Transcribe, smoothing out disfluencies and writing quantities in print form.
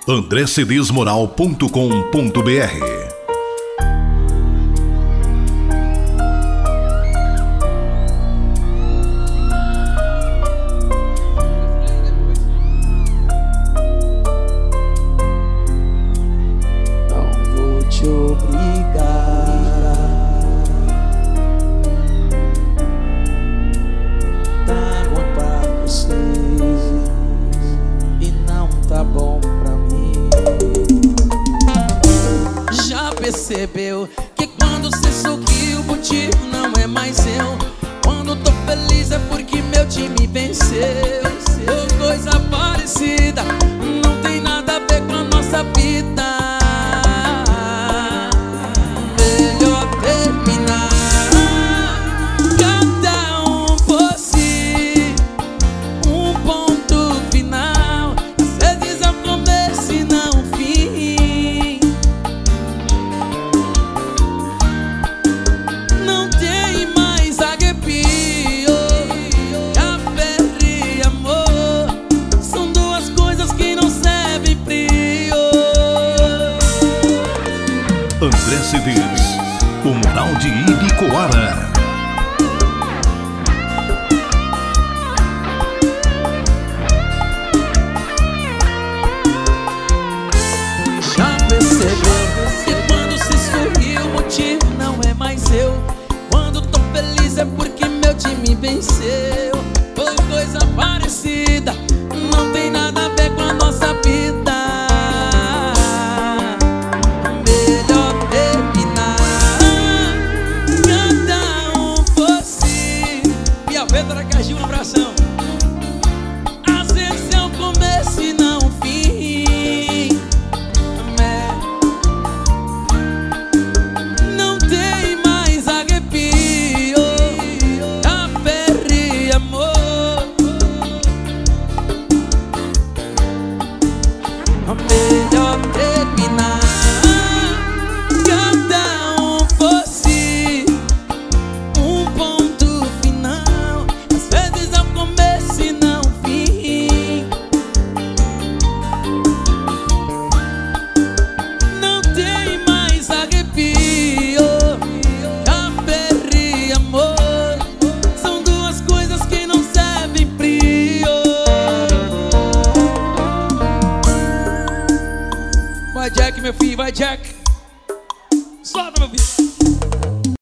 andrecedesmoral.com.br. Te obrigar. Tá bom pra você e não tá bom pra mim. Já percebeu que quando cê sorriu o motivo não é mais eu? Quando tô feliz é porque meu time venceu. Ou coisa parecida, não tem nada a ver com a nossa vida. André Cedês, o Moral de Ibicoara. Já percebeu que quando se sorriu o motivo não é mais eu? Quando tô feliz é porque meu time venceu. Ou coisa parecida, não tem nada a ver com a nossa vida. Um abração. Às vezes é o começo e não o fim. Não tem mais arrepio, aferre amor. Melhor terminar. Cada um fosse um ponto final. Vai Jack, meu filho, vai Jack.